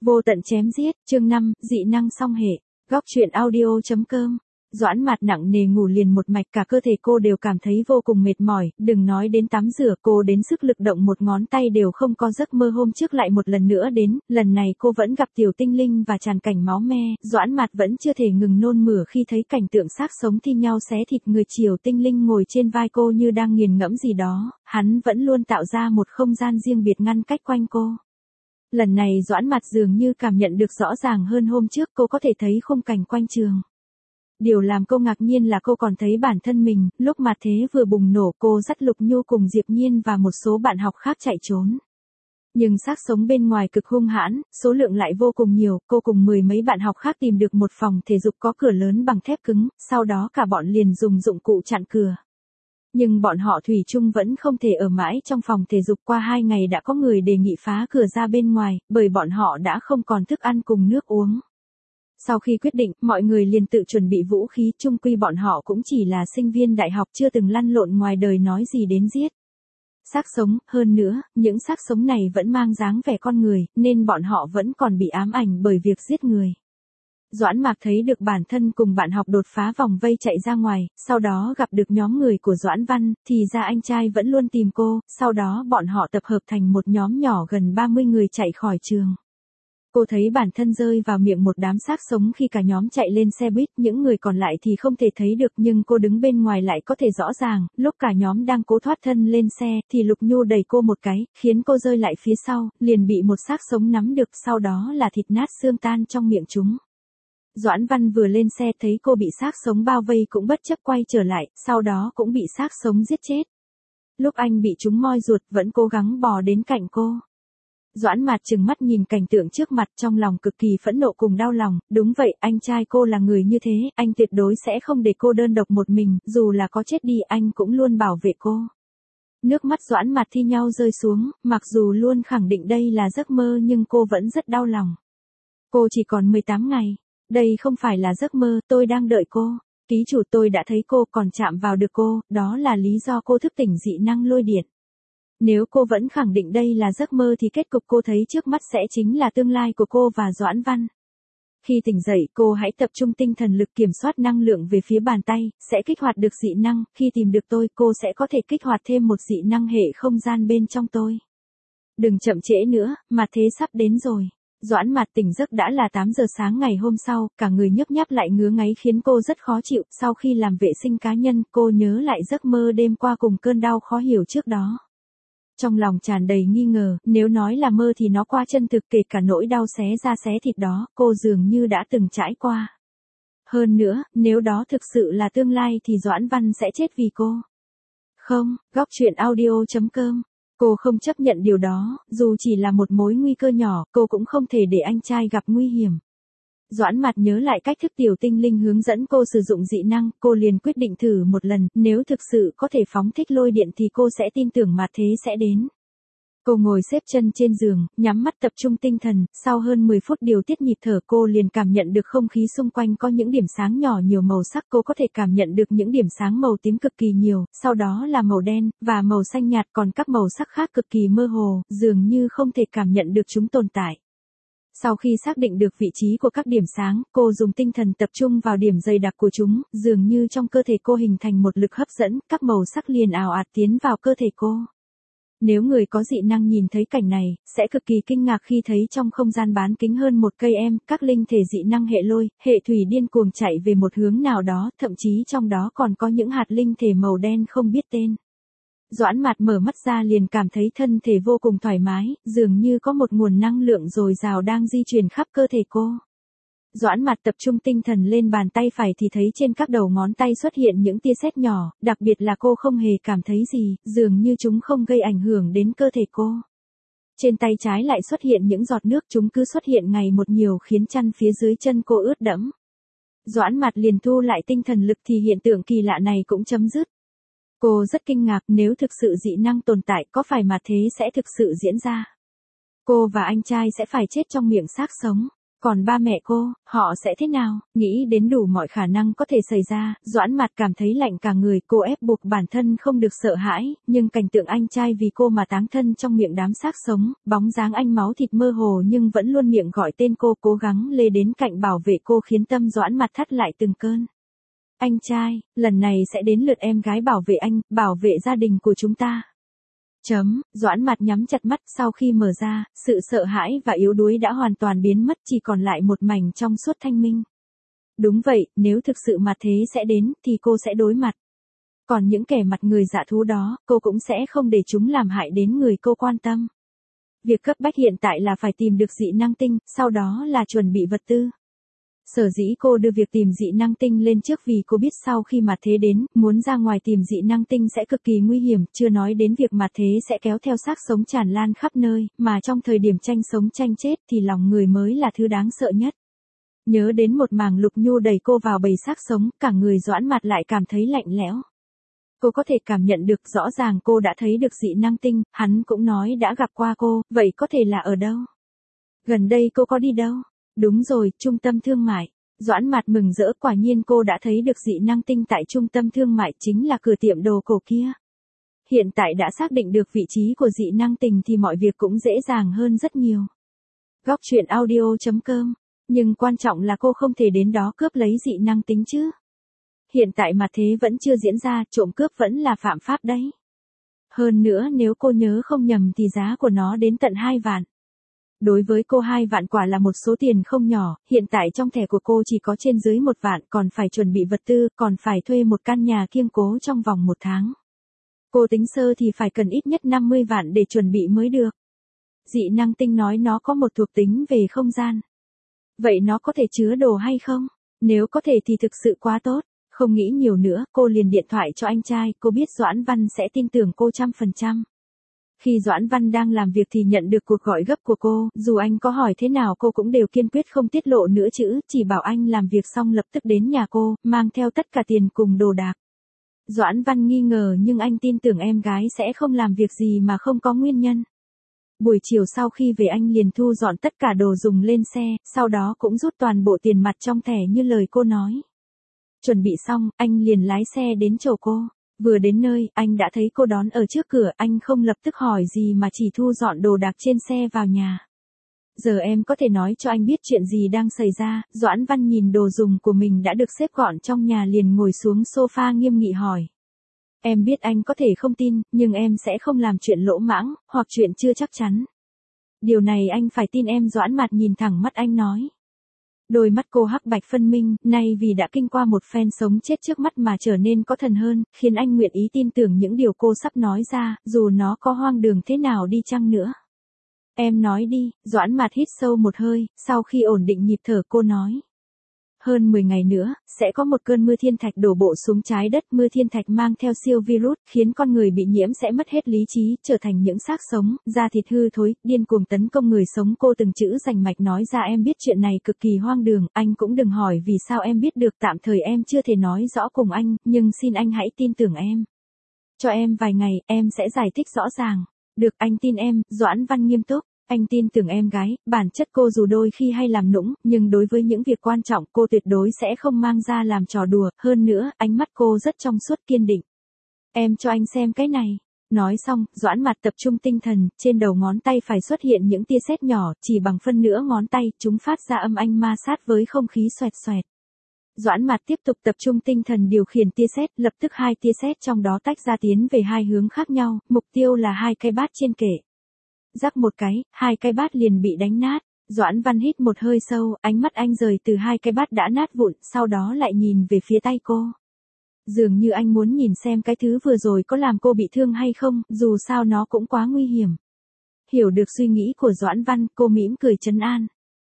Vô tận chém giết, chương 5, dị năng song hệ. Góc truyện audio.com. Doãn Mạt nặng nề ngủ liền một mạch, cả cơ thể cô đều cảm thấy vô cùng mệt mỏi, đừng nói đến tắm rửa, cô đến sức lực động một ngón tay đều không có. Giấc mơ hôm trước lại một lần nữa đến, lần này cô vẫn gặp tiểu tinh linh và tràn cảnh máu me. Doãn Mạt vẫn chưa thể ngừng nôn mửa khi thấy cảnh tượng xác sống thi nhau xé thịt người. Triều tinh linh ngồi trên vai cô như đang nghiền ngẫm gì đó, hắn vẫn luôn tạo ra một không gian riêng biệt ngăn cách quanh cô. Lần này Doãn Mạt dường như cảm nhận được rõ ràng hơn hôm trước, cô có thể thấy khung cảnh quanh trường. Điều làm cô ngạc nhiên là cô còn thấy bản thân mình, lúc mà thế vừa bùng nổ cô dắt Lục Nhu cùng Diệp Nhiên và một số bạn học khác chạy trốn. Nhưng xác sống bên ngoài cực hung hãn, số lượng lại vô cùng nhiều, cô cùng mười mấy bạn học khác tìm được một phòng thể dục có cửa lớn bằng thép cứng, sau đó cả bọn liền dùng dụng cụ chặn cửa. Nhưng bọn họ thủy chung vẫn không thể ở mãi trong phòng thể dục. Qua 2 ngày đã có người đề nghị phá cửa ra bên ngoài, bởi bọn họ đã không còn thức ăn cùng nước uống. Sau khi quyết định, mọi người liền tự chuẩn bị vũ khí, chung quy bọn họ cũng chỉ là sinh viên đại học chưa từng lăn lộn ngoài đời nói gì đến giết. Xác sống, hơn nữa, những xác sống này vẫn mang dáng vẻ con người, nên bọn họ vẫn còn bị ám ảnh bởi việc giết người. Doãn Mạc thấy được bản thân cùng bạn học đột phá vòng vây chạy ra ngoài, sau đó gặp được nhóm người của Doãn Văn, thì ra anh trai vẫn luôn tìm cô, sau đó bọn họ tập hợp thành một nhóm nhỏ gần 30 người chạy khỏi trường. Cô thấy bản thân rơi vào miệng một đám xác sống khi cả nhóm chạy lên xe buýt, những người còn lại thì không thể thấy được nhưng cô đứng bên ngoài lại có thể rõ ràng. Lúc cả nhóm đang cố thoát thân lên xe thì Lục Nhu đẩy cô một cái, khiến cô rơi lại phía sau, liền bị một xác sống nắm được, sau đó là thịt nát xương tan trong miệng chúng. Doãn Văn vừa lên xe thấy cô bị xác sống bao vây cũng bất chấp quay trở lại, sau đó cũng bị xác sống giết chết. Lúc anh bị chúng moi ruột vẫn cố gắng bò đến cạnh cô. Doãn Mạt trừng mắt nhìn cảnh tượng trước mặt, trong lòng cực kỳ phẫn nộ cùng đau lòng. Đúng vậy, anh trai cô là người như thế, anh tuyệt đối sẽ không để cô đơn độc một mình, dù là có chết đi anh cũng luôn bảo vệ cô. Nước mắt Doãn Mạt thi nhau rơi xuống, mặc dù luôn khẳng định đây là giấc mơ nhưng cô vẫn rất đau lòng. Cô chỉ còn 18 ngày. Đây không phải là giấc mơ, tôi đang đợi cô. Ký chủ, tôi đã thấy cô, còn chạm vào được cô, đó là lý do cô thức tỉnh dị năng lôi điện. Nếu cô vẫn khẳng định đây là giấc mơ thì kết cục cô thấy trước mắt sẽ chính là tương lai của cô và Doãn Văn. Khi tỉnh dậy, cô hãy tập trung tinh thần lực kiểm soát năng lượng về phía bàn tay, sẽ kích hoạt được dị năng. Khi tìm được tôi, cô sẽ có thể kích hoạt thêm một dị năng hệ không gian bên trong tôi. Đừng chậm trễ nữa, mà thế sắp đến rồi. Doãn Mạt tỉnh giấc đã là 8 giờ sáng ngày hôm sau, cả người nhức nháp lại ngứa ngáy khiến cô rất khó chịu. Sau khi làm vệ sinh cá nhân, cô nhớ lại giấc mơ đêm qua cùng cơn đau khó hiểu trước đó. Trong lòng tràn đầy nghi ngờ, nếu nói là mơ thì nó quá chân thực, kể cả nỗi đau xé da xé thịt đó, cô dường như đã từng trải qua. Hơn nữa, nếu đó thực sự là tương lai thì Doãn Văn sẽ chết vì cô. Không, góc truyện audio.com. Cô không chấp nhận điều đó, dù chỉ là một mối nguy cơ nhỏ, cô cũng không thể để anh trai gặp nguy hiểm. Doãn Mạt nhớ lại cách thức tiểu tinh linh hướng dẫn cô sử dụng dị năng, cô liền quyết định thử một lần, nếu thực sự có thể phóng thích lôi điện thì cô sẽ tin tưởng mà thế sẽ đến. Cô ngồi xếp chân trên giường, nhắm mắt tập trung tinh thần, sau hơn 10 phút điều tiết nhịp thở cô liền cảm nhận được không khí xung quanh có những điểm sáng nhỏ nhiều màu sắc. Cô có thể cảm nhận được những điểm sáng màu tím cực kỳ nhiều, sau đó là màu đen, và màu xanh nhạt, còn các màu sắc khác cực kỳ mơ hồ, dường như không thể cảm nhận được chúng tồn tại. Sau khi xác định được vị trí của các điểm sáng, cô dùng tinh thần tập trung vào điểm dày đặc của chúng, dường như trong cơ thể cô hình thành một lực hấp dẫn, các màu sắc liền ào ạt tiến vào cơ thể cô. Nếu người có dị năng nhìn thấy cảnh này, sẽ cực kỳ kinh ngạc khi thấy trong không gian bán kính hơn 1 cây em, các linh thể dị năng hệ lôi, hệ thủy điên cuồng chạy về một hướng nào đó, thậm chí trong đó còn có những hạt linh thể màu đen không biết tên. Doãn Mạt mở mắt ra liền cảm thấy thân thể vô cùng thoải mái, dường như có một nguồn năng lượng dồi dào đang di chuyển khắp cơ thể cô. Doãn Mạt tập trung tinh thần lên bàn tay phải thì thấy trên các đầu ngón tay xuất hiện những tia sét nhỏ, đặc biệt là cô không hề cảm thấy gì, dường như chúng không gây ảnh hưởng đến cơ thể cô. Trên tay trái lại xuất hiện những giọt nước, chúng cứ xuất hiện ngày một nhiều khiến chăn phía dưới chân cô ướt đẫm. Doãn Mạt liền thu lại tinh thần lực thì hiện tượng kỳ lạ này cũng chấm dứt. Cô rất kinh ngạc, nếu thực sự dị năng tồn tại có phải mà thế sẽ thực sự diễn ra. Cô và anh trai sẽ phải chết trong miệng xác sống. Còn ba mẹ cô, họ sẽ thế nào? Nghĩ đến đủ mọi khả năng có thể xảy ra, Doãn Mạt cảm thấy lạnh cả người, cô ép buộc bản thân không được sợ hãi, nhưng cảnh tượng anh trai vì cô mà táng thân trong miệng đám xác sống, bóng dáng anh máu thịt mơ hồ nhưng vẫn luôn miệng gọi tên cô, cố gắng lê đến cạnh bảo vệ cô khiến tâm Doãn Mạt thắt lại từng cơn. Anh trai, lần này sẽ đến lượt em gái bảo vệ anh, bảo vệ gia đình của chúng ta. Doãn Mạt nhắm chặt mắt, sau khi mở ra, sự sợ hãi và yếu đuối đã hoàn toàn biến mất, chỉ còn lại một mảnh trong suốt thanh minh. Đúng vậy, nếu thực sự mặt thế sẽ đến, thì cô sẽ đối mặt. Còn những kẻ mặt người dạ thú đó, cô cũng sẽ không để chúng làm hại đến người cô quan tâm. Việc cấp bách hiện tại là phải tìm được dị năng tinh, sau đó là chuẩn bị vật tư. Sở dĩ cô đưa việc tìm dị năng tinh lên trước vì cô biết sau khi mặt thế đến, muốn ra ngoài tìm dị năng tinh sẽ cực kỳ nguy hiểm, chưa nói đến việc mặt thế sẽ kéo theo xác sống tràn lan khắp nơi, mà trong thời điểm tranh sống tranh chết thì lòng người mới là thứ đáng sợ nhất. Nhớ đến một màng Lục Nhu đẩy cô vào bầy xác sống, cả người Doãn Mạt lại cảm thấy lạnh lẽo. Cô có thể cảm nhận được rõ ràng cô đã thấy được dị năng tinh, hắn cũng nói đã gặp qua cô, vậy có thể là ở đâu? Gần đây cô có đi đâu? Đúng rồi, trung tâm thương mại. Doãn Mạt mừng rỡ, quả nhiên cô đã thấy được dị năng tinh tại trung tâm thương mại, chính là cửa tiệm đồ cổ kia. Hiện tại đã xác định được vị trí của dị năng tinh thì mọi việc cũng dễ dàng hơn rất nhiều. Góc truyện audio.com. Nhưng quan trọng là cô không thể đến đó cướp lấy dị năng tinh chứ. Hiện tại mặt thế vẫn chưa diễn ra, trộm cướp vẫn là phạm pháp đấy. Hơn nữa nếu cô nhớ không nhầm thì giá của nó đến tận 2 vạn. Đối với cô 2 vạn quả là một số tiền không nhỏ, hiện tại trong thẻ của cô chỉ có trên dưới 1 vạn, còn phải chuẩn bị vật tư, còn phải thuê một căn nhà kiêng cố trong vòng 1 tháng. Cô tính sơ thì phải cần ít nhất 50 vạn để chuẩn bị mới được. Dị năng tinh nói nó có một thuộc tính về không gian. Vậy nó có thể chứa đồ hay không? Nếu có thể thì thực sự quá tốt. Không nghĩ nhiều nữa, cô liền điện thoại cho anh trai, cô biết Doãn Văn sẽ tin tưởng cô 100%. Khi Doãn Văn đang làm việc thì nhận được cuộc gọi gấp của cô, dù anh có hỏi thế nào cô cũng đều kiên quyết không tiết lộ nữa chữ, chỉ bảo anh làm việc xong lập tức đến nhà cô, mang theo tất cả tiền cùng đồ đạc. Doãn Văn nghi ngờ nhưng anh tin tưởng em gái sẽ không làm việc gì mà không có nguyên nhân. Buổi chiều sau khi về anh liền thu dọn tất cả đồ dùng lên xe, sau đó cũng rút toàn bộ tiền mặt trong thẻ như lời cô nói. Chuẩn bị xong, anh liền lái xe đến chỗ cô. Vừa đến nơi, anh đã thấy cô đón ở trước cửa, anh không lập tức hỏi gì mà chỉ thu dọn đồ đạc trên xe vào nhà. Giờ em có thể nói cho anh biết chuyện gì đang xảy ra, Doãn Văn nhìn đồ dùng của mình đã được xếp gọn trong nhà liền ngồi xuống sofa nghiêm nghị hỏi. Em biết anh có thể không tin, nhưng em sẽ không làm chuyện lỗ mãng, hoặc chuyện chưa chắc chắn. Điều này anh phải tin em. Doãn Mạt nhìn thẳng mắt anh nói. Đôi mắt cô hắc bạch phân minh, nay vì đã kinh qua một phen sống chết trước mắt mà trở nên có thần hơn, khiến anh nguyện ý tin tưởng những điều cô sắp nói ra, dù nó có hoang đường thế nào đi chăng nữa. Em nói đi. Doãn Mạt hít sâu một hơi, sau khi ổn định nhịp thở cô nói. Hơn 10 ngày nữa, sẽ có một cơn mưa thiên thạch đổ bộ xuống trái đất, mưa thiên thạch mang theo siêu virus, khiến con người bị nhiễm sẽ mất hết lý trí, trở thành những xác sống, da thịt hư thối, điên cuồng tấn công người sống. Cô từng chữ rành mạch nói ra. Em biết chuyện này cực kỳ hoang đường, anh cũng đừng hỏi vì sao em biết được, tạm thời em chưa thể nói rõ cùng anh, nhưng xin anh hãy tin tưởng em. Cho em vài ngày, em sẽ giải thích rõ ràng. Được, anh tin em. Doãn Văn nghiêm túc. Anh tin tưởng em gái, bản chất cô dù đôi khi hay làm nũng, nhưng đối với những việc quan trọng cô tuyệt đối sẽ không mang ra làm trò đùa, hơn nữa, ánh mắt cô rất trong suốt kiên định. Em cho anh xem cái này. Nói xong, Doãn Mạt tập trung tinh thần, trên đầu ngón tay phải xuất hiện những tia sét nhỏ, chỉ bằng phân nửa ngón tay, chúng phát ra âm thanh ma sát với không khí xoẹt xoẹt. Doãn Mạt tiếp tục tập trung tinh thần điều khiển tia sét, lập tức 2 tia sét trong đó tách ra tiến về 2 hướng khác nhau, mục tiêu là 2 cái bát trên kệ. Rắc một cái, 2 cái bát liền bị đánh nát. Doãn Văn hít một hơi sâu, ánh mắt anh rời từ 2 cái bát đã nát vụn, sau đó lại nhìn về phía tay cô. Dường như anh muốn nhìn xem cái thứ vừa rồi có làm cô bị thương hay không, dù sao nó cũng quá nguy hiểm. Hiểu được suy nghĩ của Doãn Văn, cô mỉm cười trấn an.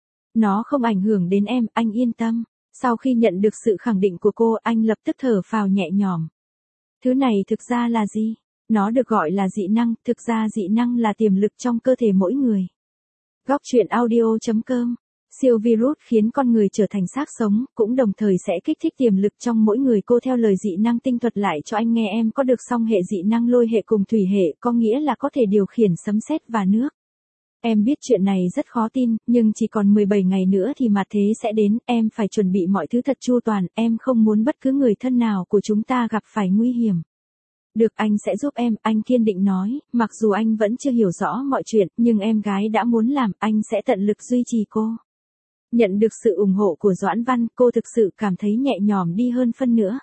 Nó không ảnh hưởng đến em, anh yên tâm. Sau khi nhận được sự khẳng định của cô, anh lập tức thở phào nhẹ nhõm. Thứ này thực ra là gì? Nó được gọi là dị năng, thực ra dị năng là tiềm lực trong cơ thể mỗi người. Góc truyện audio.com. Siêu virus khiến con người trở thành xác sống, cũng đồng thời sẽ kích thích tiềm lực trong mỗi người. Cô theo lời dị năng tinh thuật lại cho anh nghe. Em có được song hệ dị năng lôi hệ cùng thủy hệ, có nghĩa là có thể điều khiển sấm sét và nước. Em biết chuyện này rất khó tin, nhưng chỉ còn 17 ngày nữa thì mặt thế sẽ đến, em phải chuẩn bị mọi thứ thật chu toàn, em không muốn bất cứ người thân nào của chúng ta gặp phải nguy hiểm. Được, anh sẽ giúp em, anh kiên định nói, mặc dù anh vẫn chưa hiểu rõ mọi chuyện, nhưng em gái đã muốn làm, anh sẽ tận lực duy trì cô. Nhận được sự ủng hộ của Doãn Văn, cô thực sự cảm thấy nhẹ nhõm đi hơn phân nữa.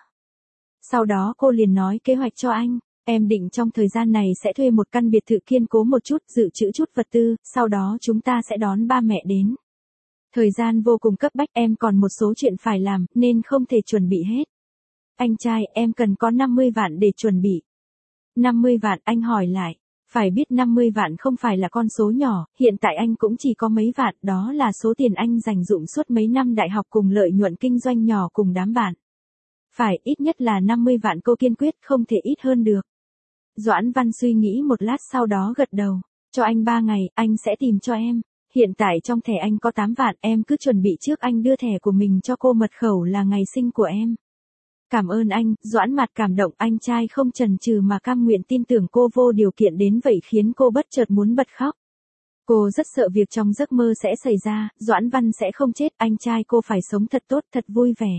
Sau đó cô liền nói kế hoạch cho anh. Em định trong thời gian này sẽ thuê một căn biệt thự kiên cố một chút, dự trữ chút vật tư, sau đó chúng ta sẽ đón ba mẹ đến. Thời gian vô cùng cấp bách, em còn một số chuyện phải làm, nên không thể chuẩn bị hết. Anh trai, em cần có 50 vạn để chuẩn bị. 50 vạn, anh hỏi lại. Phải biết 50 vạn không phải là con số nhỏ, hiện tại anh cũng chỉ có mấy vạn, đó là số tiền anh dành dụm suốt mấy năm đại học cùng lợi nhuận kinh doanh nhỏ cùng đám bạn. Phải, ít nhất là 50 vạn, cô kiên quyết, không thể ít hơn được. Doãn Văn suy nghĩ một lát sau đó gật đầu. Cho anh 3 ngày, anh sẽ tìm cho em. Hiện tại trong thẻ anh có 8 vạn, em cứ chuẩn bị trước, anh đưa thẻ của mình cho cô, mật khẩu là ngày sinh của em. Cảm ơn anh, Doãn Mạt cảm động, anh trai không chần chừ mà cam nguyện tin tưởng cô vô điều kiện đến vậy khiến cô bất chợt muốn bật khóc. Cô rất sợ việc trong giấc mơ sẽ xảy ra, Doãn Văn sẽ không chết, anh trai cô phải sống thật tốt, thật vui vẻ.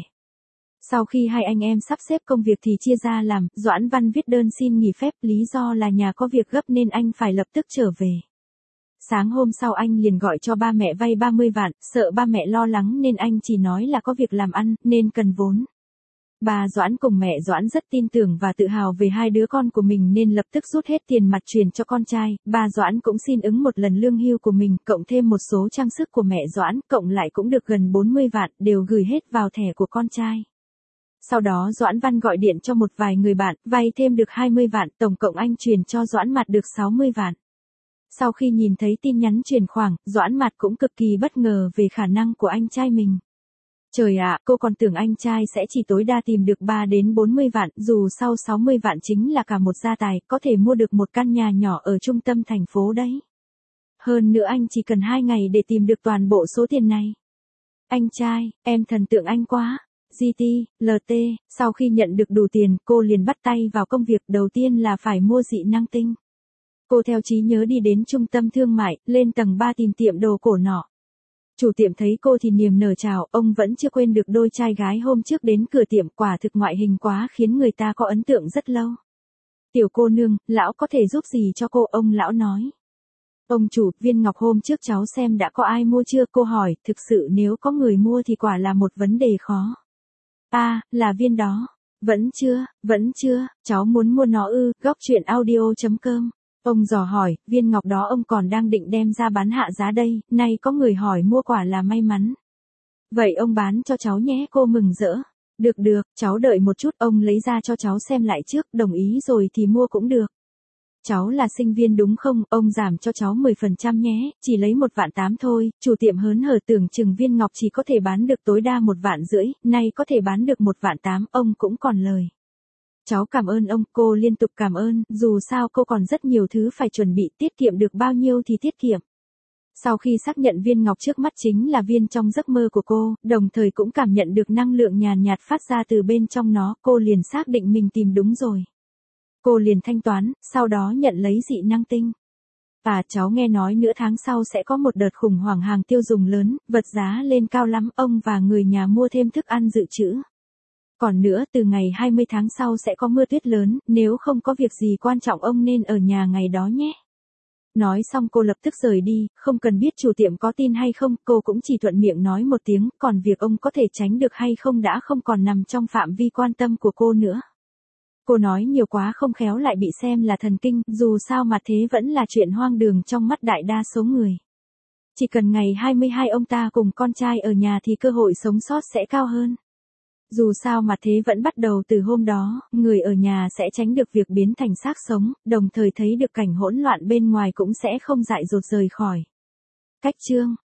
Sau khi hai anh em sắp xếp công việc thì chia ra làm, Doãn Văn viết đơn xin nghỉ phép, lý do là nhà có việc gấp nên anh phải lập tức trở về. Sáng hôm sau anh liền gọi cho ba mẹ vay 30 vạn, sợ ba mẹ lo lắng nên anh chỉ nói là có việc làm ăn, nên cần vốn. Bà Doãn cùng mẹ Doãn rất tin tưởng và tự hào về hai đứa con của mình nên lập tức rút hết tiền mặt truyền cho con trai. Bà Doãn cũng xin ứng một lần lương hưu của mình, cộng thêm một số trang sức của mẹ Doãn, cộng lại cũng được gần 40 vạn, đều gửi hết vào thẻ của con trai. Sau đó Doãn Văn gọi điện cho một vài người bạn, vay thêm được 20 vạn, tổng cộng anh truyền cho Doãn Mạt được 60 vạn. Sau khi nhìn thấy tin nhắn chuyển khoản, Doãn Mạt cũng cực kỳ bất ngờ về khả năng của anh trai mình. Trời ạ, cô còn tưởng anh trai sẽ chỉ tối đa tìm được 3 đến 40 vạn, dù sau 60 vạn chính là cả một gia tài, có thể mua được một căn nhà nhỏ ở trung tâm thành phố đấy. Hơn nữa anh chỉ cần 2 ngày để tìm được toàn bộ số tiền này. Anh trai, em thần tượng anh quá. GT, LT, sau khi nhận được đủ tiền, cô liền bắt tay vào công việc, đầu tiên là phải mua dị năng tinh. Cô theo trí nhớ đi đến trung tâm thương mại, lên tầng 3 tìm tiệm đồ cổ nọ. Chủ tiệm thấy cô thì niềm nở chào, ông vẫn chưa quên được đôi trai gái hôm trước đến cửa tiệm, quả thực ngoại hình quá khiến người ta có ấn tượng rất lâu. Tiểu cô nương, lão có thể giúp gì cho cô, ông lão nói. Ông chủ, viên ngọc hôm trước cháu xem đã có ai mua chưa, cô hỏi, thực sự nếu có người mua thì quả là một vấn đề khó. Là viên đó. Vẫn chưa, cháu muốn mua nó ư, góc chuyện audio.com. Ông dò hỏi, viên ngọc đó ông còn đang định đem ra bán hạ giá đây, nay có người hỏi mua quả là may mắn. Vậy ông bán cho cháu nhé, cô mừng rỡ. Được, cháu đợi một chút, ông lấy ra cho cháu xem lại trước, đồng ý rồi thì mua cũng được. Cháu là sinh viên đúng không, ông giảm cho cháu 10% nhé, chỉ lấy 1,8 vạn thôi, chủ tiệm hớn hở tưởng chừng viên ngọc chỉ có thể bán được tối đa 1,5 vạn, nay có thể bán được 1,8 vạn, ông cũng còn lời. Cháu cảm ơn ông, cô liên tục cảm ơn, dù sao cô còn rất nhiều thứ phải chuẩn bị, tiết kiệm được bao nhiêu thì tiết kiệm. Sau khi xác nhận viên ngọc trước mắt chính là viên trong giấc mơ của cô, đồng thời cũng cảm nhận được năng lượng nhàn nhạt phát ra từ bên trong nó, cô liền xác định mình tìm đúng rồi. Cô liền thanh toán, sau đó nhận lấy dị năng tinh. Cháu nghe nói nửa tháng sau sẽ có một đợt khủng hoảng hàng tiêu dùng lớn, vật giá lên cao lắm, ông và người nhà mua thêm thức ăn dự trữ. Còn nữa, từ ngày 20 tháng sau sẽ có mưa tuyết lớn, nếu không có việc gì quan trọng ông nên ở nhà ngày đó nhé. Nói xong cô lập tức rời đi, không cần biết chủ tiệm có tin hay không, cô cũng chỉ thuận miệng nói một tiếng, còn việc ông có thể tránh được hay không đã không còn nằm trong phạm vi quan tâm của cô nữa. Cô nói nhiều quá không khéo lại bị xem là thần kinh, dù sao mà thế vẫn là chuyện hoang đường trong mắt đại đa số người. Chỉ cần ngày 22 ông ta cùng con trai ở nhà thì cơ hội sống sót sẽ cao hơn. Dù sao mà thế vẫn bắt đầu từ hôm đó, người ở nhà sẽ tránh được việc biến thành xác sống, đồng thời thấy được cảnh hỗn loạn bên ngoài cũng sẽ không dại dột rời khỏi. Cách chương